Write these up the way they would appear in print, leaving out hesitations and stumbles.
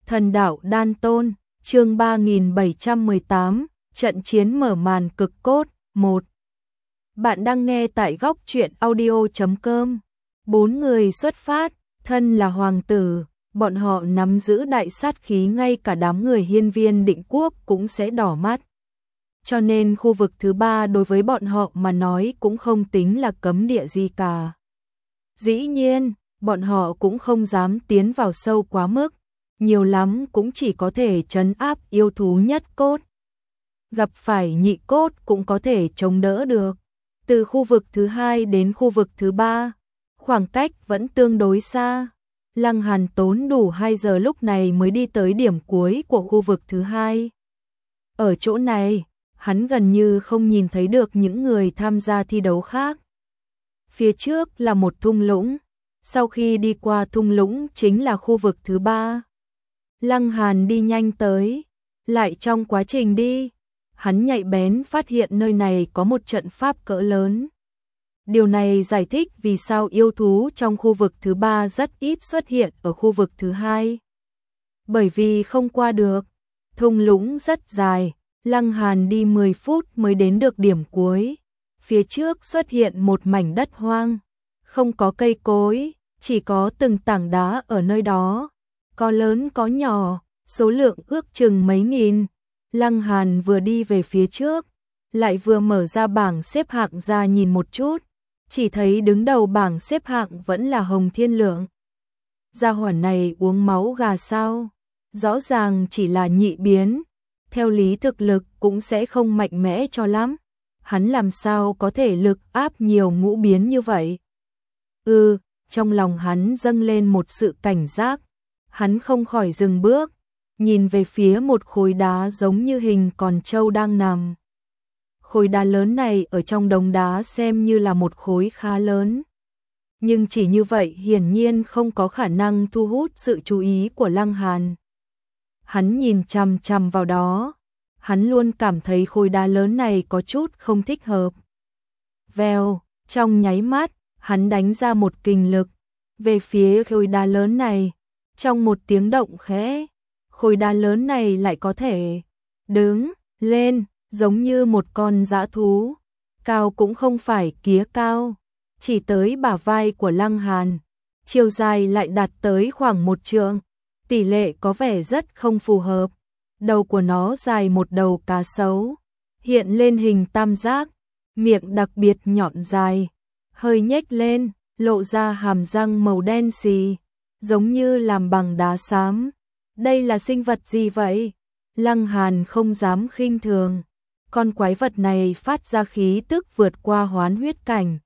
Thần đạo đan tôn, chương 3718, trận chiến mở màn cực cốt, 1. Bạn đang nghe tại góc truyện audio.com. 4 người xuất phát, thân là hoàng tử, bọn họ nắm giữ đại sát khí, ngay cả đám người hiên viên định quốc cũng sẽ đỏ mắt. Cho nên khu vực thứ 3 đối với bọn họ mà nói cũng không tính là cấm địa gì cả. Dĩ nhiên, bọn họ cũng không dám tiến vào sâu quá mức, nhiều lắm cũng chỉ có thể trấn áp yêu thú nhất cốt. Gặp phải nhị cốt cũng có thể chống đỡ được. Từ khu vực thứ 2 đến khu vực thứ 3, khoảng cách vẫn tương đối xa. Lăng Hàn tốn đủ 2 giờ lúc này mới đi tới điểm cuối của khu vực thứ 2. Ở chỗ này, hắn gần như không nhìn thấy được những người tham gia thi đấu khác. Phía trước là một thung lũng, sau khi đi qua thung lũng chính là khu vực thứ 3. Lăng Hàn đi nhanh tới, lại trong quá trình đi, hắn nhạy bén phát hiện nơi này có một trận pháp cỡ lớn. Điều này giải thích vì sao yêu thú trong khu vực thứ 3 rất ít xuất hiện ở khu vực thứ 2. Bởi vì không qua được, thung lũng rất dài, Lăng Hàn đi 10 phút mới đến được điểm cuối. Phía trước xuất hiện một mảnh đất hoang, không có cây cối, chỉ có từng tảng đá ở nơi đó, có lớn có nhỏ, số lượng ước chừng mấy nghìn. Lăng Hàn vừa đi về phía trước, lại vừa mở ra bảng xếp hạng ra nhìn một chút, chỉ thấy đứng đầu bảng xếp hạng vẫn là Hồng Thiên Lượng. Gia hỏa này uống máu gà sao? Rõ ràng chỉ là nhị biến, theo lý thực lực cũng sẽ không mạnh mẽ cho lắm. Hắn làm sao có thể lực áp nhiều ngũ biến như vậy? Trong lòng hắn dâng lên một sự cảnh giác. Hắn không khỏi dừng bước, nhìn về phía một khối đá giống như hình con trâu đang nằm. Khối đá lớn này ở trong đống đá xem như là một khối khá lớn. Nhưng chỉ như vậy hiển nhiên không có khả năng thu hút sự chú ý của Lăng Hàn. Hắn nhìn chằm chằm vào đó, hắn luôn cảm thấy khối đá lớn này có chút không thích hợp. Vèo, trong nháy mắt, hắn đánh ra một kình lực về phía khối đá lớn này. Trong một tiếng động khẽ, khối đá lớn này lại có thể đứng lên, giống như một con dã thú. Cao cũng không phải kía cao, chỉ tới bả vai của Lăng Hàn. Chiều dài lại đạt tới khoảng 1 trượng, tỷ lệ có vẻ rất không phù hợp. Đầu của nó dài một đầu cá sấu, hiện lên hình tam giác, miệng đặc biệt nhọn dài, hơi nhếch lên, lộ ra hàm răng màu đen xì, giống như làm bằng đá xám. Đây là sinh vật gì vậy? Lăng Hàn không dám khinh thường. Con quái vật này phát ra khí tức vượt qua hoán huyết cảnh,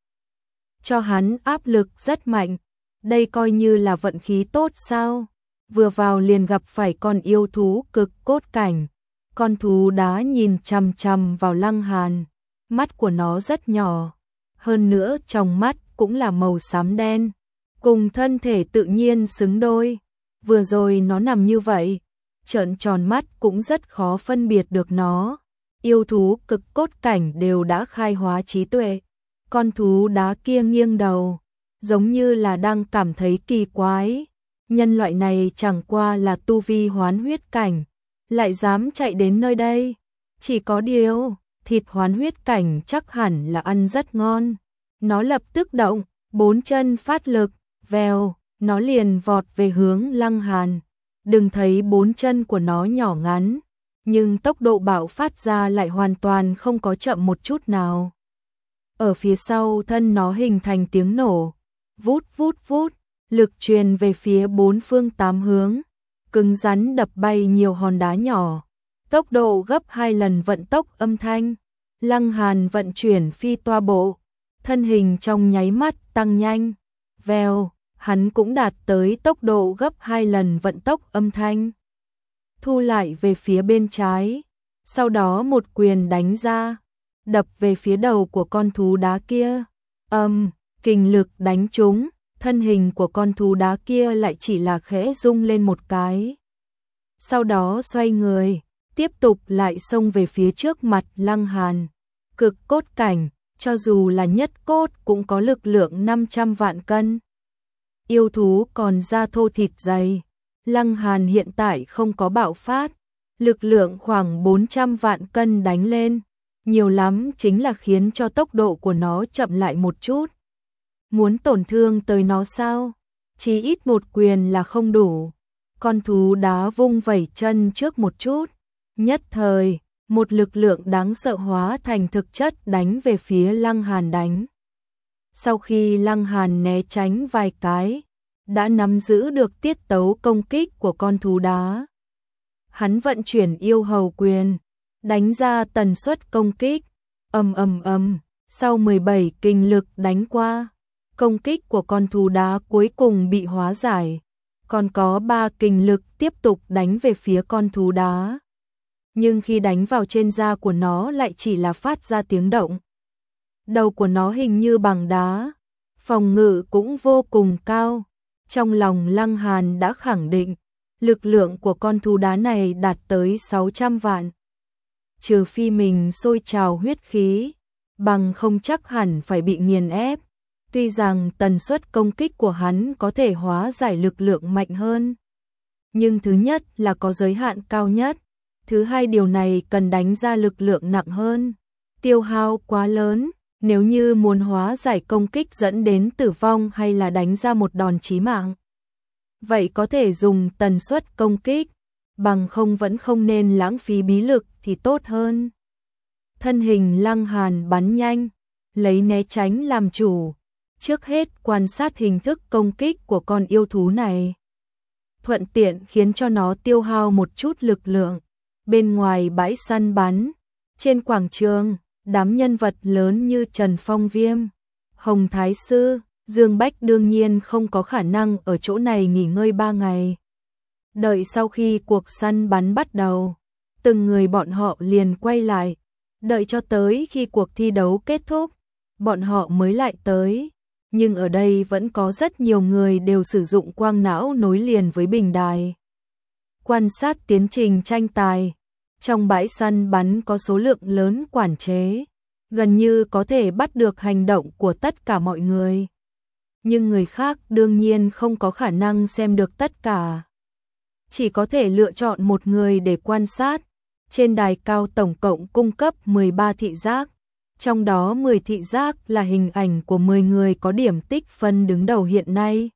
cho hắn áp lực rất mạnh. Đây coi như là vận khí tốt sao? Vừa vào liền gặp phải con yêu thú cực cốt cảnh. Con thú đá nhìn chằm chằm vào Lăng Hàn, mắt của nó rất nhỏ, hơn nữa trong mắt cũng là màu xám đen, cùng thân thể tự nhiên xứng đôi. Vừa rồi nó nằm như vậy, trợn tròn mắt cũng rất khó phân biệt được nó. Yêu thú cực cốt cảnh đều đã khai hóa trí tuệ. Con thú đá kia nghiêng đầu, giống như là đang cảm thấy kỳ quái. Nhân loại này chẳng qua là tu vi hoán huyết cảnh, lại dám chạy đến nơi đây. Chỉ có điều, thịt hoán huyết cảnh chắc hẳn là ăn rất ngon. Nó lập tức động, 4 chân phát lực, vèo, nó liền vọt về hướng Lăng Hàn. Đừng thấy 4 chân của nó nhỏ ngắn, nhưng tốc độ bạo phát ra lại hoàn toàn không có chậm một chút nào. Ở phía sau thân nó hình thành tiếng nổ, vút vút vút, lực truyền về phía 4 phương 8 hướng, cứng rắn đập bay nhiều hòn đá nhỏ, tốc độ gấp 2 lần vận tốc âm thanh. Lăng Hàn vận chuyển phi toa bộ, thân hình trong nháy mắt tăng nhanh, vèo, hắn cũng đạt tới tốc độ gấp 2 lần vận tốc âm thanh. Thu lại về phía bên trái, sau đó một quyền đánh ra, đập về phía đầu của con thú đá kia. Kình lực đánh trúng, thân hình của con thú đá kia lại chỉ là khẽ rung lên một cái. Sau đó xoay người, tiếp tục lại xông về phía trước mặt Lăng Hàn. Cực cốt cảnh, cho dù là nhất cốt cũng có lực lượng 500 vạn cân. Yêu thú còn da thô thịt dày, Lăng Hàn hiện tại không có bạo phát, lực lượng khoảng 400 vạn cân đánh lên, nhiều lắm chính là khiến cho tốc độ của nó chậm lại một chút. Muốn tổn thương tới nó sao? Chỉ ít một quyền là không đủ. Con thú đá vung vẩy chân trước một chút, nhất thời, một lực lượng đáng sợ hóa thành thực chất đánh về phía Lăng Hàn đánh. Sau khi Lăng Hàn né tránh vài cái, đã nắm giữ được tiết tấu công kích của con thú đá. Hắn vận chuyển yêu hầu quyền, đánh ra tần suất công kích, sau 17 kình lực đánh qua, công kích của con thú đá cuối cùng bị hóa giải, còn có 3 kình lực tiếp tục đánh về phía con thú đá. Nhưng khi đánh vào trên da của nó lại chỉ là phát ra tiếng động. Đầu của nó hình như bằng đá, phòng ngự cũng vô cùng cao. Trong lòng Lăng Hàn đã khẳng định, lực lượng của con thú đá này đạt tới 600 vạn. Trừ phi mình sôi trào huyết khí, bằng không chắc hẳn phải bị nghiền ép. Tuy rằng tần suất công kích của hắn có thể hóa giải lực lượng mạnh hơn, nhưng thứ nhất là có giới hạn cao nhất, thứ hai điều này cần đánh ra lực lượng nặng hơn, tiêu hao quá lớn, nếu như muốn hóa giải công kích dẫn đến tử vong hay là đánh ra một đòn chí mạng. Vậy có thể dùng tần suất công kích, bằng không vẫn không nên lãng phí bí lực thì tốt hơn. Thân hình Lăng Hàn bắn nhanh, lấy né tránh làm chủ, trước hết quan sát hình thức công kích của con yêu thú này. Thuận tiện khiến cho nó tiêu hao một chút lực lượng. Bên ngoài bãi săn bắn, trên quảng trường, đám nhân vật lớn như Trần Phong Viêm, Hồng Thái Sư, Dương Bách đương nhiên không có khả năng ở chỗ này nghỉ ngơi 3 ngày. Đợi sau khi cuộc săn bắn bắt đầu, từng người bọn họ liền quay lại, đợi cho tới khi cuộc thi đấu kết thúc, bọn họ mới lại tới. Nhưng ở đây vẫn có rất nhiều người đều sử dụng quang não nối liền với bình đài, quan sát tiến trình tranh tài. Trong bãi săn bắn có số lượng lớn quản chế, gần như có thể bắt được hành động của tất cả mọi người. Nhưng người khác đương nhiên không có khả năng xem được tất cả. Chỉ có thể lựa chọn một người để quan sát. Trên đài cao tổng cộng cung cấp 13 thị giác. Trong đó 10 thị giác là hình ảnh của 10 người có điểm tích phân đứng đầu hiện nay.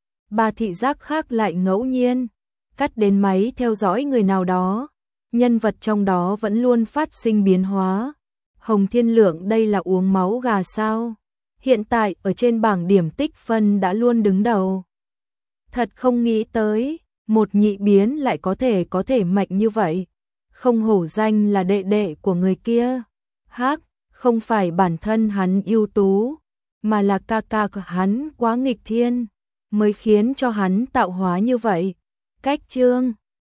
3 thị giác khác lại ngẫu nhiên cắt đến máy theo dõi người nào đó. Nhân vật trong đó vẫn luôn phát sinh biến hóa. Hồng Thiên Lượng đây là uống máu gà sao? Hiện tại ở trên bảng điểm tích phân đã luôn đứng đầu. Thật không nghĩ tới, một nhị biến lại có thể mạnh như vậy. Không hổ danh là đệ đệ của người kia. Hắc, không phải bản thân hắn ưu tú, mà là ca ca của hắn quá nghịch thiên, mới khiến cho hắn tạo hóa như vậy. Cách chương